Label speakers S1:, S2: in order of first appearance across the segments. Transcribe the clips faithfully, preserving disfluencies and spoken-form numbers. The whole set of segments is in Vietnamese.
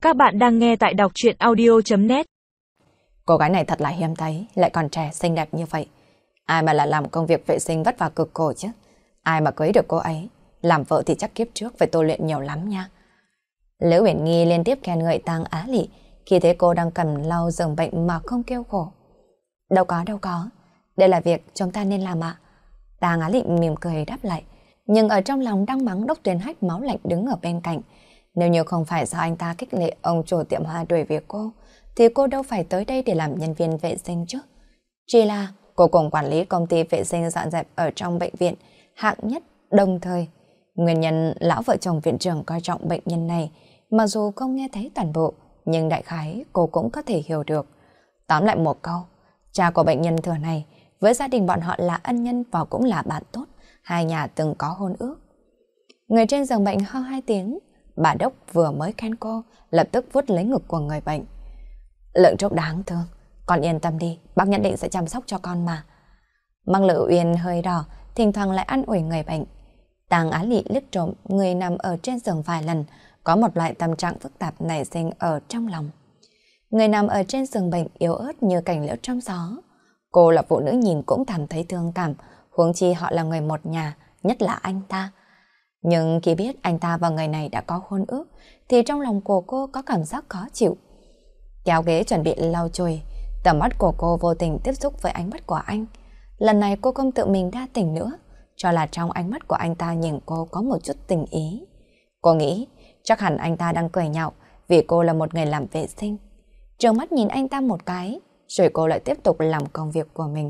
S1: Các bạn đang nghe tại đọc truyện audio chấm net.
S2: Cô gái này thật là hiếm thấy, lại còn trẻ xinh đẹp như vậy. Ai mà là làm công việc vệ sinh vất vả cực khổ chứ. Ai mà cưới được cô ấy, làm vợ thì chắc kiếp trước phải tu luyện nhiều lắm nha. Lữ Uyển Nghi liên tiếp khen ngợi Tang Á Lị khi thấy cô đang cầm lau giường bệnh mà không kêu khổ. Đâu có, đâu có. Đây là việc chúng ta nên làm ạ. Tang Á Lị mỉm cười đáp lại, nhưng ở trong lòng đang mắng Đốc Tuyền Hách máu lạnh đứng ở bên cạnh. Nếu như không phải do anh ta khích lệ ông chủ tiệm hoa đuổi việc cô, thì cô đâu phải tới đây để làm nhân viên vệ sinh chứ. Chỉ là cô cùng quản lý công ty vệ sinh dọn dẹp ở trong bệnh viện hạng nhất đồng thời. Nguyên nhân lão vợ chồng viện trưởng coi trọng bệnh nhân này, mặc dù không nghe thấy toàn bộ, nhưng đại khái cô cũng có thể hiểu được. Tóm lại một câu, cha của bệnh nhân thừa này với gia đình bọn họ là ân nhân và cũng là bạn tốt, hai nhà từng có hôn ước. Người trên giường bệnh ho hai tiếng, bà Đốc vừa mới khen cô, lập tức vuốt lấy ngực của người bệnh. Lượng Trúc đáng thương, con yên tâm đi, bác nhất định sẽ chăm sóc cho con mà. Mang Lữ Uyên hơi đỏ, thỉnh thoảng lại an ủi người bệnh. Tang Á Lị liếc trộm người nằm ở trên giường vài lần, có một loại tâm trạng phức tạp nảy sinh ở trong lòng. Người nằm ở trên giường bệnh yếu ớt như cành liễu trong gió. Cô là phụ nữ nhìn cũng cảm thấy thương cảm, huống chi họ là người một nhà, nhất là anh ta. Nhưng khi biết anh ta và người này đã có hôn ước, thì trong lòng của cô có cảm giác khó chịu. Kéo ghế chuẩn bị lau chùi, tầm mắt của cô vô tình tiếp xúc với ánh mắt của anh. Lần này cô không tự mình đa tình nữa, cho là trong ánh mắt của anh ta nhìn cô có một chút tình ý. Cô nghĩ chắc hẳn anh ta đang cười nhạo vì cô là một người làm vệ sinh. Trợn mắt nhìn anh ta một cái, rồi cô lại tiếp tục làm công việc của mình.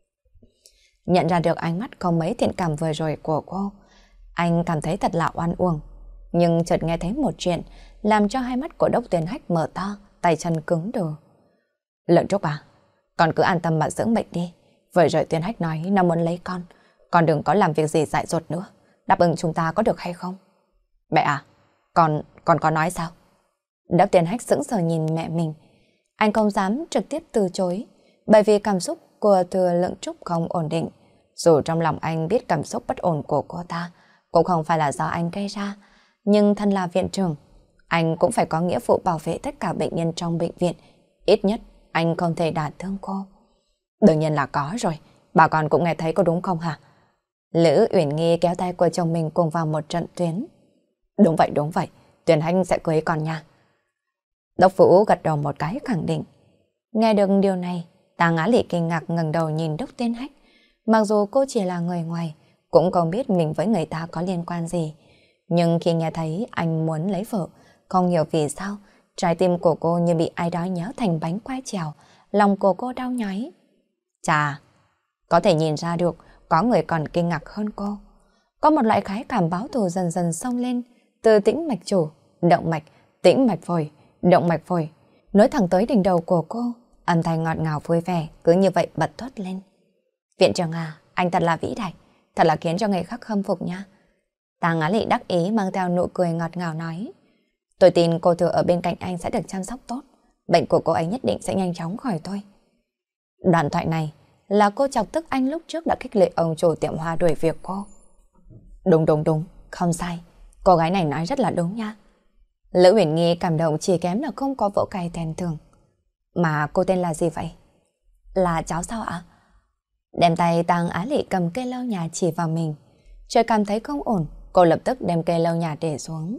S2: Nhận ra được ánh mắt không mấy thiện cảm vừa rồi của cô, anh cảm thấy thật là oan uổng. Nhưng chợt nghe thấy một chuyện làm cho hai mắt của Đốc Tuyền Hách mở to, tay chân cứng đờ. Lượng Trúc à, con cứ an tâm mà dưỡng bệnh đi. Vừa rồi Tuyền Hách nói nó muốn lấy con, con đừng có làm việc gì dại dột nữa. Đáp ứng chúng ta có được hay không? Mẹ à, con, con có nói sao? Đốc Tuyền Hách sững sờ nhìn mẹ mình. Anh không dám trực tiếp từ chối, bởi vì cảm xúc của Thừa Lượng Trúc không ổn định. Dù trong lòng anh biết cảm xúc bất ổn của cô ta cũng không phải là do anh gây ra, nhưng thân là viện trưởng, anh cũng phải có nghĩa vụ bảo vệ tất cả bệnh nhân trong bệnh viện. Ít nhất anh không thể đả thương cô. Đương nhiên là có rồi, bà con cũng nghe thấy có đúng không hả? Lữ Uyển Nghi kéo tay của chồng mình cùng vào một trận tuyến. Đúng vậy, đúng vậy, Tuyền Hách sẽ cưới con nha. Đốc Vũ gật đầu một cái khẳng định. Nghe được điều này, Tang Á Lị kinh ngạc ngẩng đầu nhìn Đốc Tuyền Hách. Mặc dù cô chỉ là người ngoài, cũng không biết mình với người ta có liên quan gì. Nhưng khi nghe thấy anh muốn lấy vợ, không hiểu vì sao, trái tim của cô như bị ai đó nhớ thành bánh quai trèo, lòng của cô đau nhói. Chà, có thể nhìn ra được, có người còn kinh ngạc hơn cô. Có một loại khái cảm báo thù dần dần xông lên, từ tĩnh mạch chủ, động mạch, tĩnh mạch phổi, động mạch phổi, nối thẳng tới đỉnh đầu của cô, âm thanh ngọt ngào vui vẻ, cứ như vậy bật thốt lên. Viện trưởng à, anh thật là vĩ đại, thật là khiến cho người khác khâm phục nha. Tang Á Lị đắc ý mang theo nụ cười ngọt ngào nói. Tôi tin cô Thừa ở bên cạnh anh sẽ được chăm sóc tốt, bệnh của cô ấy nhất định sẽ nhanh chóng khỏi thôi. Đoạn thoại này là cô chọc tức anh lúc trước đã khích lệ ông chủ tiệm hoa đuổi việc cô. Đúng đúng đúng, không sai, cô gái này nói rất là đúng nha. Lữ Uyển Nghi cảm động chỉ kém là không có vỗ cay thèm thường. Mà cô tên là gì vậy? Là cháu sao ạ? Đem tay Tang Á Lị cầm cây lau nhà chỉ vào mình. Trời cảm thấy không ổn, cô lập tức đem cây lau nhà để xuống.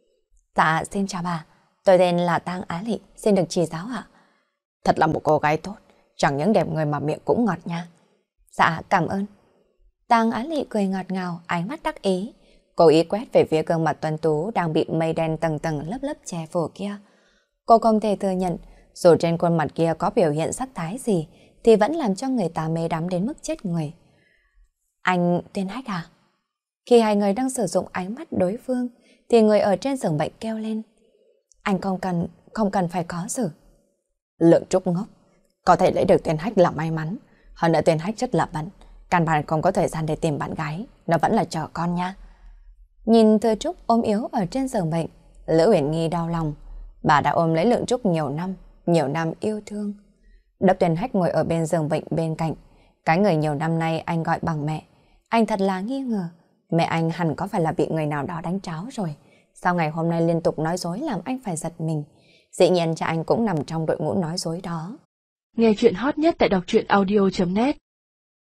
S2: Dạ, xin chào bà, tôi tên là Tang Á Lị, xin được chỉ giáo ạ. Thật là một cô gái tốt, chẳng những đẹp người mà miệng cũng ngọt nha. Dạ, cảm ơn. Tang Á Lị cười ngọt ngào, ánh mắt đắc ý. Cô ý quét về phía gương mặt tuấn tú đang bị mây đen tầng tầng lớp lớp che phủ kia. Cô không thể thừa nhận, dù trên khuôn mặt kia có biểu hiện sắc thái gì, thì vẫn làm cho người ta mê đắm đến mức chết người. Anh Tuyền Hách à? Khi hai người đang sử dụng ánh mắt đối phương, thì người ở trên giường bệnh kêu lên. Anh không cần, không cần phải có sự. Lượng Trúc ngốc, có thể lấy được Tuyền Hách là may mắn. Hơn nữa Tuyền Hách rất là bận, căn bản không có thời gian để tìm bạn gái, nó vẫn là chờ con nha. Nhìn Thừa Trúc ôm yếu ở trên giường bệnh, Lữ Uyển Nghi đau lòng. Bà đã ôm lấy Lượng Trúc nhiều năm, nhiều năm yêu thương. Đốc Tuyền Hách ngồi ở bên giường bệnh bên cạnh. Cái người nhiều năm nay anh gọi bằng mẹ. Anh thật là nghi ngờ, mẹ anh hẳn có phải là bị người nào đó đánh tráo rồi. Sao ngày hôm nay liên tục nói dối làm anh phải giật mình. Dĩ nhiên cha anh cũng nằm trong đội ngũ nói dối đó.
S1: Nghe chuyện hot nhất tại đọc truyện audio chấm net.